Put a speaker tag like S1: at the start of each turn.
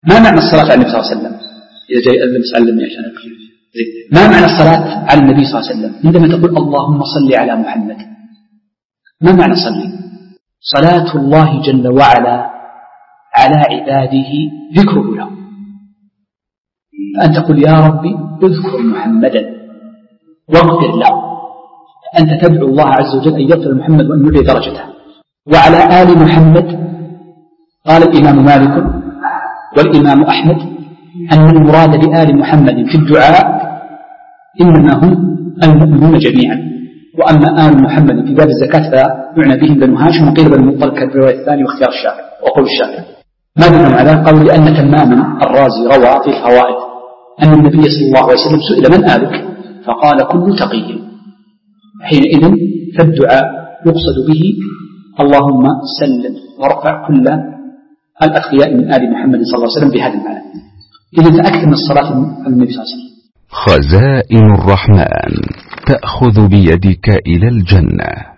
S1: ما معنى الصلاة على النبي صلى الله عليه وسلم؟ إذا جاي أذن سألني عشان أكفر. ما معنى الصلاة على النبي صلى الله عليه وسلم؟ عندما تقول اللهم صل على محمد، ما معنى صلي؟ صلاة الله جل وعلا على عباده ذكره له، فأنت تقول يا ربي اذكر محمدا واغفر له، فأنت تدعو الله عز وجل أن يغفر محمد وأن يعلي درجته. وعلى آل محمد قال الإمام مالك والإمام أحمد أن المراد بآل محمد في الدعاء إنما هم المؤمنون جميعا، وأما آل محمد في باب الزكاة فيعنى بهم بنو هاشم وقيل بنو المطلق كالرواية الثانية واختيار الشافعي وقول الشافعي. ما دلهم على قالوا لأن تمام الرازي روى في الفوائد أن النبي صلى الله عليه وسلم سئل من آلك فقال كل تقي، حينئذ فالدعاء يقصد به اللهم سلم وارفع كل الأخياء من آل محمد صلى الله عليه وسلم بهذا المعنى. إذا تأكد من الصلاة على النبي صلى الله عليه وسلم.
S2: خزائن الرحمن تأخذ بيدك إلى الجنة.